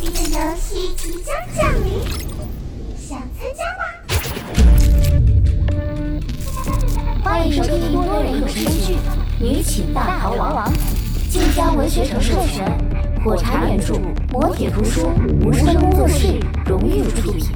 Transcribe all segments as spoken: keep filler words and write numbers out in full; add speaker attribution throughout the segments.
Speaker 1: 这个游戏即将降临，想参加吗？
Speaker 2: 欢迎收听多人有声剧《女寝大逃亡》，晋江文学城授权，火柴原著，磨铁图书，无声工作室荣誉出品。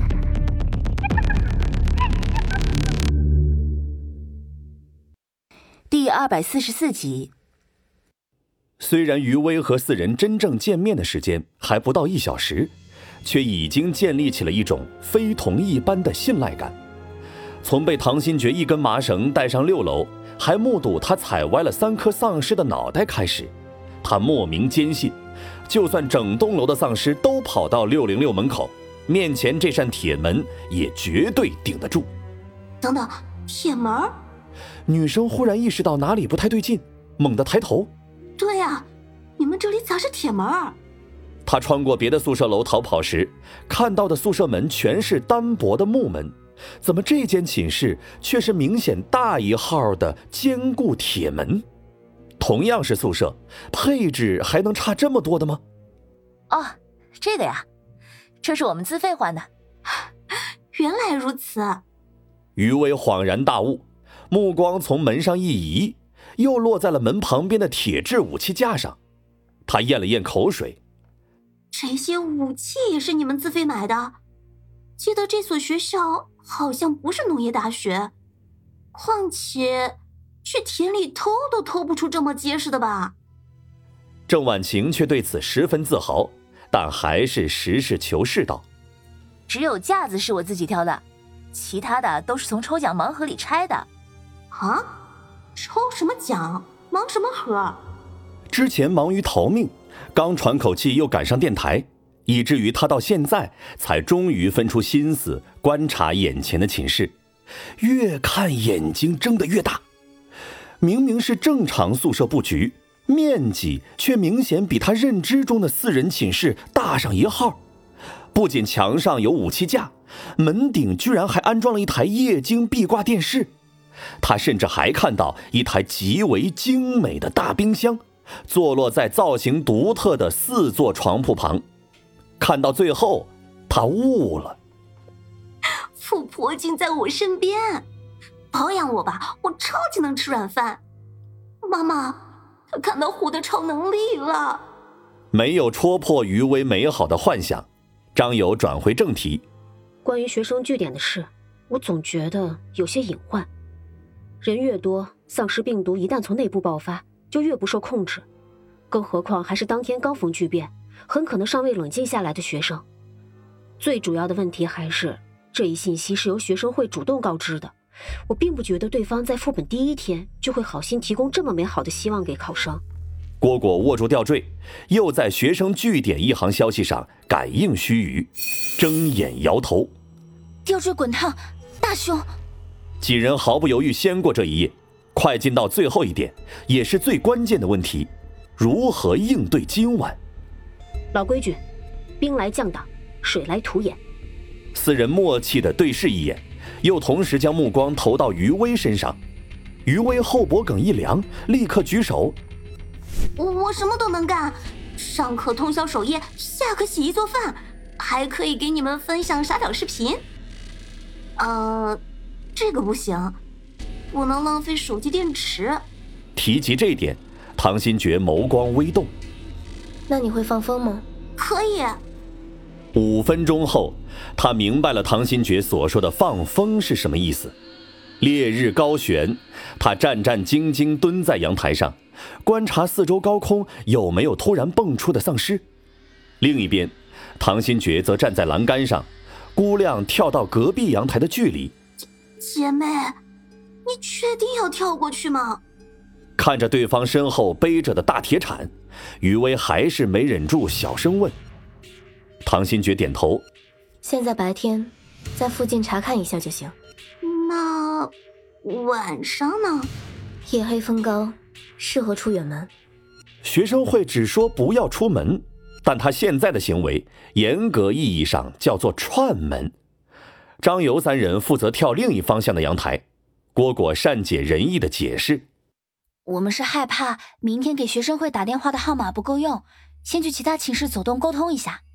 Speaker 2: 第二百四十四集。
Speaker 3: 虽然余威和四人真正见面的时间还不到一小时，却已经建立起了一种非同一般的信赖感。从被唐新觉一根麻绳带上六楼，还目睹他踩歪了三颗丧尸的脑袋开始，他莫名坚信，就算整栋楼的丧尸都跑到六零六门口，面前这扇铁门也绝对顶得住。
Speaker 4: 等等，铁门？
Speaker 3: 女生忽然意识到哪里不太对劲，猛地抬头。
Speaker 4: 对啊，你们这里咋是铁门？
Speaker 3: 她穿过别的宿舍楼逃跑时，看到的宿舍门全是单薄的木门，怎么这间寝室却是明显大一号的坚固铁门？同样是宿舍，配置还能差这么多的吗？
Speaker 2: 哦，这个呀，这是我们自费换的。
Speaker 4: 原来如此。
Speaker 3: 余威恍然大悟，目光从门上一移，又落在了门旁边的铁质武器架上。他咽了咽口水。
Speaker 4: 这些武器也是你们自费买的？记得这所学校好像不是农业大学，况且去田里偷都偷不出这么结实的吧？
Speaker 3: 郑婉晴却对此十分自豪，但还是实事求是道：
Speaker 2: 只有架子是我自己挑的，其他的都是从抽奖盲盒里拆的。
Speaker 4: 啊？抽什么奖？忙什么盒？
Speaker 3: 之前忙于逃命，刚喘口气又赶上电台，以至于他到现在才终于分出心思观察眼前的寝室，越看眼睛睁得越大。明明是正常宿舍布局，面积却明显比他认知中的四人寝室大上一号。不仅墙上有武器架，门顶居然还安装了一台液晶壁挂电视。他甚至还看到一台极为精美的大冰箱，坐落在造型独特的四座床铺旁。看到最后，他悟了，
Speaker 4: 富婆竟在我身边，包养我吧，我超级能吃软饭。妈妈，她看到虎的超能力了。
Speaker 3: 没有戳破余威美好的幻想，张友转回正题。
Speaker 5: 关于学生据点的事，我总觉得有些隐患。人越多，丧尸病毒一旦从内部爆发，就越不受控制。更何况还是当天刚逢巨变，很可能尚未冷静下来的学生。最主要的问题还是，这一信息是由学生会主动告知的。我并不觉得对方在副本第一天就会好心提供这么美好的希望给考生。
Speaker 3: 蝈蝈握住吊坠，又在学生据点一行消息上感应须臾，睁眼摇头。
Speaker 2: 吊坠滚烫，大凶！
Speaker 3: 几人毫不犹豫先过这一页，快进到最后一点，也是最关键的问题：如何应对今晚？
Speaker 5: 老规矩，兵来将挡，水来土掩。
Speaker 3: 四人默契地对视一眼，又同时将目光投到余威身上。余威后脖梗一凉，立刻举手：
Speaker 4: 我我什么都能干，上课通宵守夜，下课洗衣做饭，还可以给你们分享傻屌视频。呃，这个不行，不能浪费手机电池。
Speaker 3: 提及这点，唐新觉眸光微动。
Speaker 2: 那你会放风吗？
Speaker 4: 可以。
Speaker 3: 五分钟后，他明白了唐新觉所说的放风是什么意思。烈日高悬，他战战兢兢蹲在阳台上，观察四周高空有没有突然蹦出的丧尸。另一边，唐新觉则站在栏杆上，估量跳到隔壁阳台的距离。
Speaker 4: 姐妹，你确定要跳过去吗？
Speaker 3: 看着对方身后背着的大铁铲，余威还是没忍住小声问。唐新觉点头。
Speaker 2: 现在白天，在附近查看一下就行。
Speaker 4: 那晚上呢？
Speaker 2: 夜黑风高，适合出远门。
Speaker 3: 学生会只说不要出门，但他现在的行为严格意义上叫做串门。张游三人负责跳另一方向的阳台，蝈蝈善解人意的解释：
Speaker 2: 我们是害怕明天给学生会打电话的号码不够用，先去其他寝室走动沟通一下。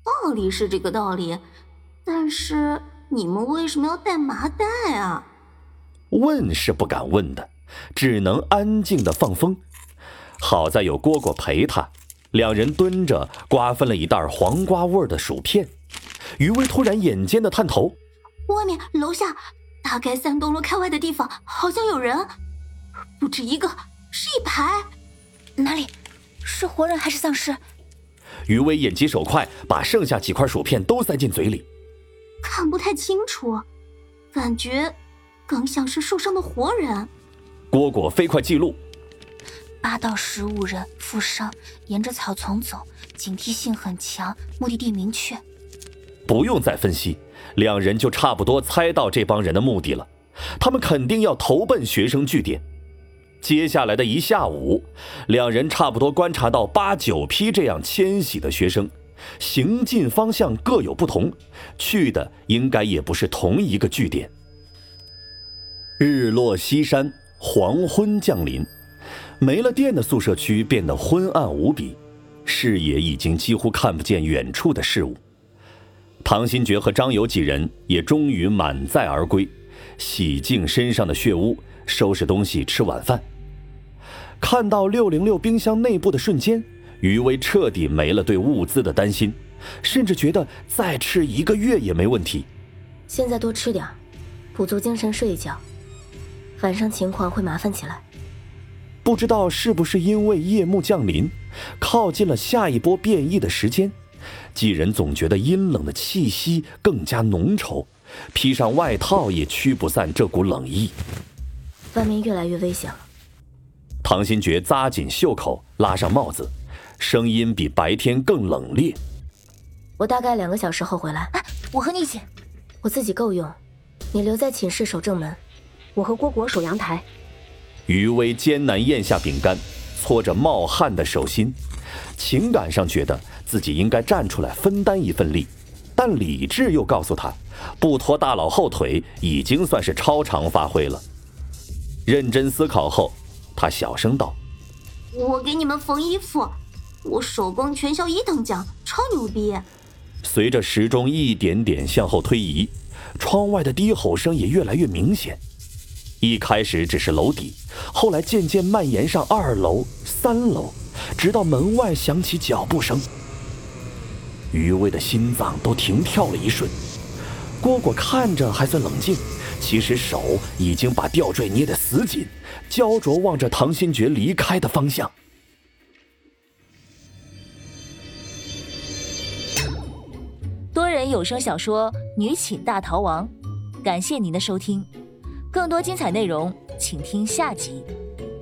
Speaker 4: 道理是这个道理，但是你们为什么要带麻袋啊？
Speaker 3: 问是不敢问的，只能安静地放风。好在有蝈蝈陪他，两人蹲着瓜分了一袋黄瓜味的薯片。余威突然眼尖地探头，
Speaker 4: 外面楼下大概三栋楼开外的地方好像有人，不止一个，是一排。
Speaker 2: 哪里？是活人还是丧尸？
Speaker 3: 余威眼疾手快，把剩下几块薯片都塞进嘴里。
Speaker 4: 看不太清楚，感觉更像是受伤的活人。
Speaker 3: 蝈蝈飞快记录：
Speaker 2: 八到十五人负伤，沿着草丛走，警惕性很强，目的地明确。
Speaker 3: 不用再分析，两人就差不多猜到这帮人的目的了。他们肯定要投奔学生据点。接下来的一下午，两人差不多观察到八九批这样迁徙的学生，行进方向各有不同，去的应该也不是同一个据点。日落西山，黄昏降临，没了电的宿舍区变得昏暗无比，视野已经几乎看不见远处的事物。唐新觉和张友几人也终于满载而归，洗净身上的血污，收拾东西吃晚饭。看到六零六冰箱内部的瞬间，余威彻底没了对物资的担心，甚至觉得再吃一个月也没问题。
Speaker 5: 现在多吃点，补足精神睡一觉，晚上情况会麻烦起来。
Speaker 3: 不知道是不是因为夜幕降临，靠近了下一波变异的时间，几人总觉得阴冷的气息更加浓稠，披上外套也驱不散这股冷意。
Speaker 5: 外面越来越危险了。
Speaker 3: 唐新觉扎紧袖口，拉上帽子，声音比白天更冷冽。
Speaker 5: 我大概两个小时后回来。
Speaker 2: 哎，我和你一起。
Speaker 5: 我自己够用，你留在寝室守正门，我和蝈蝈守阳台。
Speaker 3: 余威艰难咽下饼干，搓着冒汗的手心，情感上觉得自己应该站出来分担一份力，但理智又告诉他，不拖大佬后腿已经算是超常发挥了。认真思考后，他小声道：
Speaker 4: 我给你们缝衣服，我手工全校一等奖，超牛逼。
Speaker 3: 随着时钟一点点向后推移，窗外的低吼声也越来越明显。一开始只是楼底，后来渐渐蔓延上二楼、三楼，直到门外响起脚步声。余威的心脏都停跳了一瞬。蝈蝈看着还算冷静，其实手已经把吊坠捏得死紧，焦灼望着唐新觉离开的方向。
Speaker 6: 多人有声小说《女寝大逃亡》，感谢您的收听，更多精彩内容请听下集。